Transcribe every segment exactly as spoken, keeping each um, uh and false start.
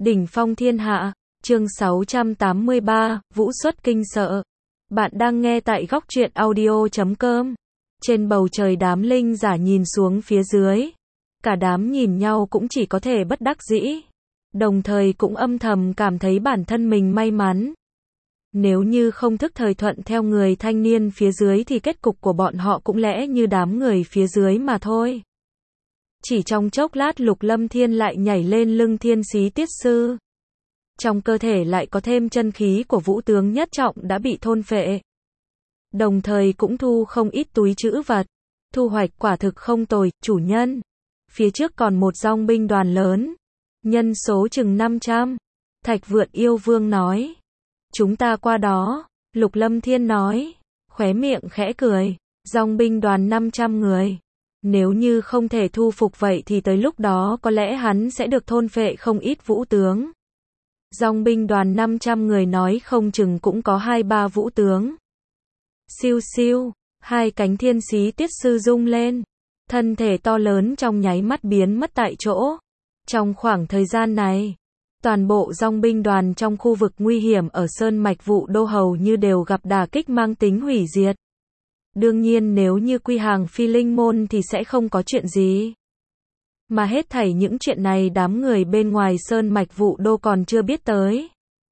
Đỉnh phong thiên hạ, chương sáu trăm tám mươi ba, Vũ xuất kinh sợ. Bạn đang nghe tại góc truyện audio chấm com. Trên bầu trời đám linh giả nhìn xuống phía dưới. Cả đám nhìn nhau cũng chỉ có thể bất đắc dĩ. Đồng thời cũng âm thầm cảm thấy bản thân mình may mắn. Nếu như không thức thời thuận theo người thanh niên phía dưới thì kết cục của bọn họ cũng lẽ như đám người phía dưới mà thôi. Chỉ trong chốc lát Lục Lâm Thiên lại nhảy lên lưng Thiên Xí Tiết Sư. Trong cơ thể lại có thêm chân khí của vũ tướng nhất trọng đã bị thôn phệ. Đồng thời cũng thu không ít túi trữ vật. Thu hoạch quả thực không tồi, chủ nhân. Phía trước còn một dòng binh đoàn lớn. Nhân số chừng năm trăm. Thạch Vượn Yêu Vương nói. Chúng ta qua đó. Lục Lâm Thiên nói. Khóe miệng khẽ cười. Dòng binh đoàn năm trăm người. Nếu như không thể thu phục vậy thì tới lúc đó có lẽ hắn sẽ được thôn phệ không ít vũ tướng. Dòng binh đoàn năm trăm người nói không chừng cũng có hai ba vũ tướng. Siêu siêu, hai cánh Thiên Xí Tiết Sư rung lên. Thân thể to lớn trong nháy mắt biến mất tại chỗ. Trong khoảng thời gian này, toàn bộ dòng binh đoàn trong khu vực nguy hiểm ở Sơn Mạch Vũ Đô hầu như đều gặp đả kích mang tính hủy diệt. Đương nhiên nếu như quy hàng Phi Linh Môn thì sẽ không có chuyện gì. Mà hết thảy những chuyện này đám người bên ngoài Sơn Mạch Vũ Đô còn chưa biết tới.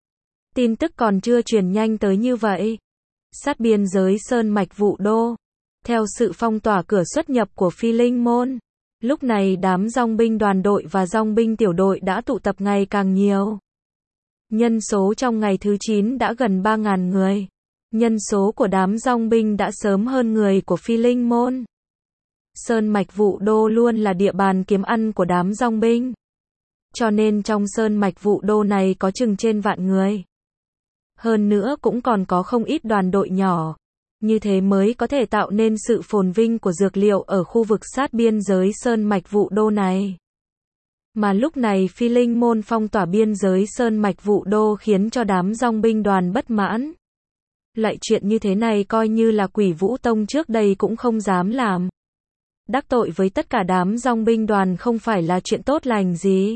Tin tức còn chưa truyền nhanh tới như vậy. Sát biên giới Sơn Mạch Vũ Đô. Theo sự phong tỏa cửa xuất nhập của Phi Linh Môn. Lúc này đám dòng binh đoàn đội và dòng binh tiểu đội đã tụ tập ngày càng nhiều. Nhân số trong ngày thứ chín đã gần ba nghìn người. Nhân số của đám dòng binh đã sớm hơn người của Phi Linh Môn. Sơn Mạch Vũ Đô luôn là địa bàn kiếm ăn của đám dòng binh. Cho nên trong Sơn Mạch Vũ Đô này có chừng trên vạn người. Hơn nữa cũng còn có không ít đoàn đội nhỏ. Như thế mới có thể tạo nên sự phồn vinh của dược liệu ở khu vực sát biên giới Sơn Mạch Vũ Đô này. Mà lúc này Phi Linh Môn phong tỏa biên giới Sơn Mạch Vũ Đô khiến cho đám dòng binh đoàn bất mãn. Lại chuyện như thế này coi như là Quỷ Vũ Tông trước đây cũng không dám làm. Đắc tội với tất cả đám dòng binh đoàn không phải là chuyện tốt lành gì.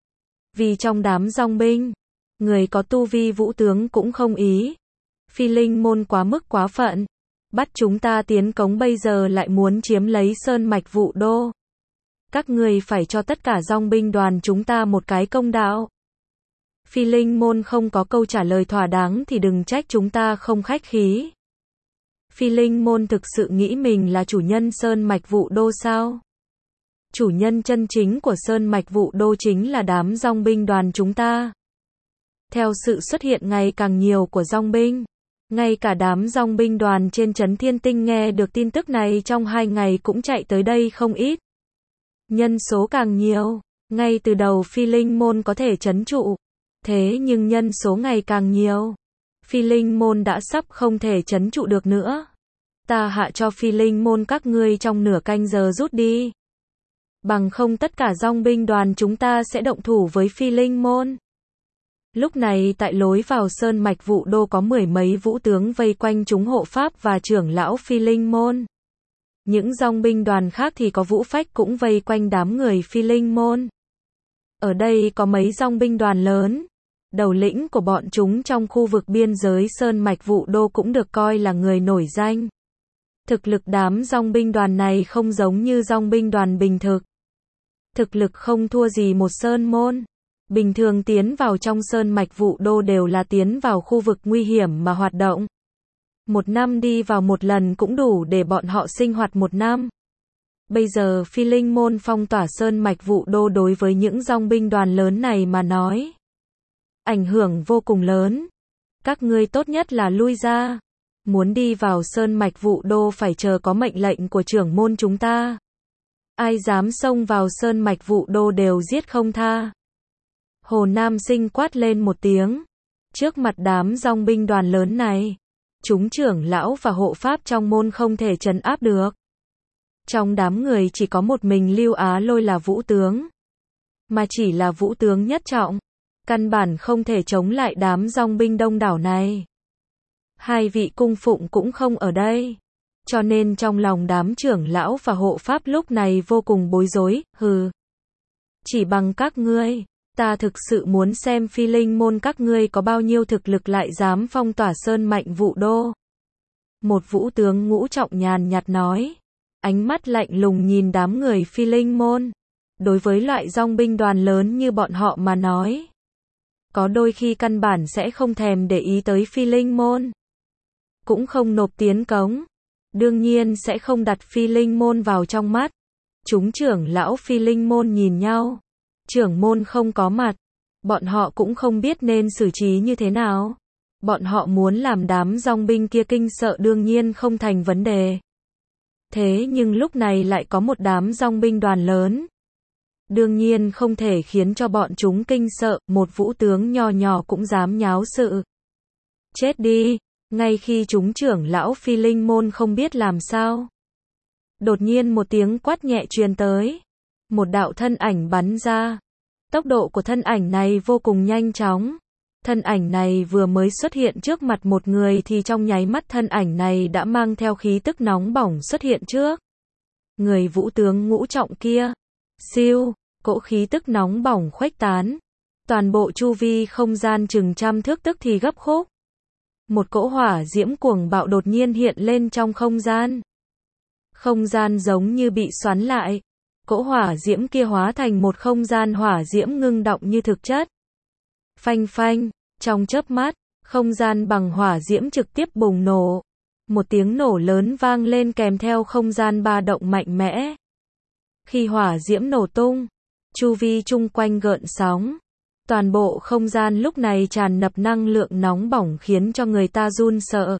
Vì trong đám dòng binh, người có tu vi vũ tướng cũng không ý. Phi Linh Môn quá mức quá phận. Bắt chúng ta tiến cống bây giờ lại muốn chiếm lấy Sơn Mạch Vũ Đô. Các người phải cho tất cả dòng binh đoàn chúng ta một cái công đạo. Phi Linh Môn không có câu trả lời thỏa đáng thì đừng trách chúng ta không khách khí. Phi Linh Môn thực sự nghĩ mình là chủ nhân Sơn Mạch Vũ Đô sao? Chủ nhân chân chính của Sơn Mạch Vũ Đô chính là đám dòng binh đoàn chúng ta. Theo sự xuất hiện ngày càng nhiều của dòng binh, ngay cả đám dòng binh đoàn trên trấn Thiên Tinh nghe được tin tức này trong hai ngày cũng chạy tới đây không ít. Nhân số càng nhiều, ngay từ đầu Phi Linh Môn có thể trấn trụ. Thế nhưng nhân số ngày càng nhiều. Phi Linh Môn đã sắp không thể trấn trụ được nữa. Ta hạ cho Phi Linh Môn các ngươi trong nửa canh giờ rút đi. Bằng không tất cả dòng binh đoàn chúng ta sẽ động thủ với Phi Linh Môn. Lúc này tại lối vào Sơn Mạch Vũ Đô có mười mấy vũ tướng vây quanh chúng hộ pháp và trưởng lão Phi Linh Môn. Những dòng binh đoàn khác thì có vũ phách cũng vây quanh đám người Phi Linh Môn. Ở đây có mấy dòng binh đoàn lớn. Đầu lĩnh của bọn chúng trong khu vực biên giới Sơn Mạch Vũ Đô cũng được coi là người nổi danh. Thực lực đám dòng binh đoàn này không giống như dòng binh đoàn bình thực. Thực lực không thua gì một sơn môn. Bình thường tiến vào trong Sơn Mạch Vũ Đô đều là tiến vào khu vực nguy hiểm mà hoạt động. Một năm đi vào một lần cũng đủ để bọn họ sinh hoạt một năm. Bây giờ Phi Linh Môn phong tỏa Sơn Mạch Vũ Đô đối với những dòng binh đoàn lớn này mà nói. Ảnh hưởng vô cùng lớn. Các ngươi tốt nhất là lui ra. Muốn đi vào Sơn Mạch Vũ Đô phải chờ có mệnh lệnh của trưởng môn chúng ta. Ai dám xông vào Sơn Mạch Vũ Đô đều giết không tha. Hồ Nam Sinh quát lên một tiếng. Trước mặt đám dòng binh đoàn lớn này, chúng trưởng lão và hộ pháp trong môn không thể trấn áp được. Trong đám người chỉ có một mình Lưu Á Lôi là vũ tướng. Mà chỉ là vũ tướng nhất trọng. Căn bản không thể chống lại đám dòng binh đông đảo này. Hai vị cung phụng cũng không ở đây. Cho nên trong lòng đám trưởng lão và hộ pháp lúc này vô cùng bối rối, hừ. Chỉ bằng các ngươi, Ta thực sự muốn xem Phi Linh môn các ngươi có bao nhiêu thực lực lại dám phong tỏa sơn mạnh Vũ Đô. Một vũ tướng ngũ trọng nhàn nhạt nói. Ánh mắt lạnh lùng nhìn đám người Phi Linh môn. Đối với loại dòng binh đoàn lớn như bọn họ mà nói. Có đôi khi căn bản sẽ không thèm để ý tới Phi Linh môn. Cũng không nộp tiến cống. Đương nhiên sẽ không đặt Phi Linh môn vào trong mắt. Chúng trưởng lão Phi Linh môn nhìn nhau. Trưởng môn không có mặt. Bọn họ cũng không biết nên xử trí như thế nào. Bọn họ muốn làm đám dòng binh kia kinh sợ đương nhiên không thành vấn đề. Thế nhưng lúc này lại có một đám dòng binh đoàn lớn. Đương nhiên không thể khiến cho bọn chúng kinh sợ, một vũ tướng nho nhỏ cũng dám nháo sự. Chết đi, ngay khi chúng trưởng lão Phi Linh môn không biết làm sao. Đột nhiên một tiếng quát nhẹ truyền tới. Một đạo thân ảnh bắn ra. Tốc độ của thân ảnh này vô cùng nhanh chóng. Thân ảnh này vừa mới xuất hiện trước mặt một người thì trong nháy mắt thân ảnh này đã mang theo khí tức nóng bỏng xuất hiện trước. Người vũ tướng ngũ trọng kia. Siêu, cỗ khí tức nóng bỏng khuếch tán. Toàn bộ chu vi không gian chừng trăm thước tức thì gấp khúc. Một cỗ hỏa diễm cuồng bạo đột nhiên hiện lên trong không gian. Không gian giống như bị xoắn lại. Cỗ hỏa diễm kia hóa thành một không gian hỏa diễm ngưng động như thực chất. Phanh phanh, trong chớp mắt, không gian bằng hỏa diễm trực tiếp bùng nổ. Một tiếng nổ lớn vang lên kèm theo không gian ba động mạnh mẽ. Khi hỏa diễm nổ tung, chu vi chung quanh gợn sóng. Toàn bộ không gian lúc này tràn ngập năng lượng nóng bỏng khiến cho người ta run sợ.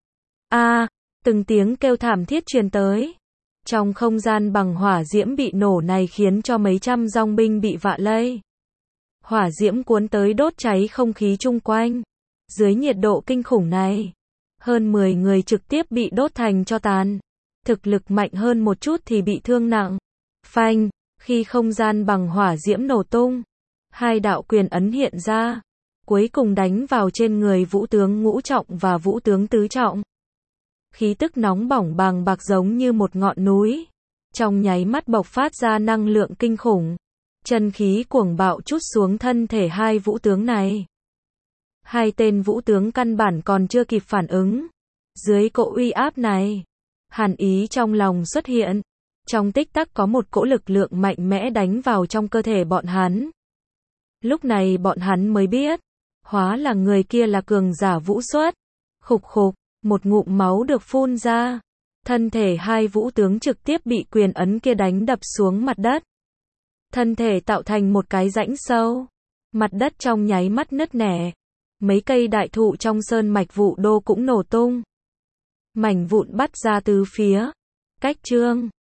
A, à, từng tiếng kêu thảm thiết truyền tới. Trong không gian bằng hỏa diễm bị nổ này khiến cho mấy trăm dòng binh bị vạ lây. Hỏa diễm cuốn tới đốt cháy không khí chung quanh. Dưới nhiệt độ kinh khủng này, hơn mười người trực tiếp bị đốt thành tro tàn. Thực lực mạnh hơn một chút thì bị thương nặng. Phanh, khi không gian bằng hỏa diễm nổ tung, hai đạo quyền ấn hiện ra, cuối cùng đánh vào trên người vũ tướng ngũ trọng và vũ tướng tứ trọng. Khí tức nóng bỏng bàng bạc giống như một ngọn núi, trong nháy mắt bộc phát ra năng lượng kinh khủng. Chân khí cuồng bạo trút xuống thân thể hai vũ tướng này. Hai tên vũ tướng căn bản còn chưa kịp phản ứng. Dưới cỗ uy áp này, hàn ý trong lòng xuất hiện. Trong tích tắc có một cỗ lực lượng mạnh mẽ đánh vào trong cơ thể bọn hắn. Lúc này bọn hắn mới biết, hóa là người kia là cường giả vũ xuất. Khục khục, một ngụm máu được phun ra. Thân thể hai vũ tướng trực tiếp bị quyền ấn kia đánh đập xuống mặt đất. Thân thể tạo thành một cái rãnh sâu. Mặt đất trong nháy mắt nứt nẻ. Mấy cây đại thụ trong sơn mạch Vũ Đô cũng nổ tung. Mảnh vụn bắt ra từ phía. Cách trương.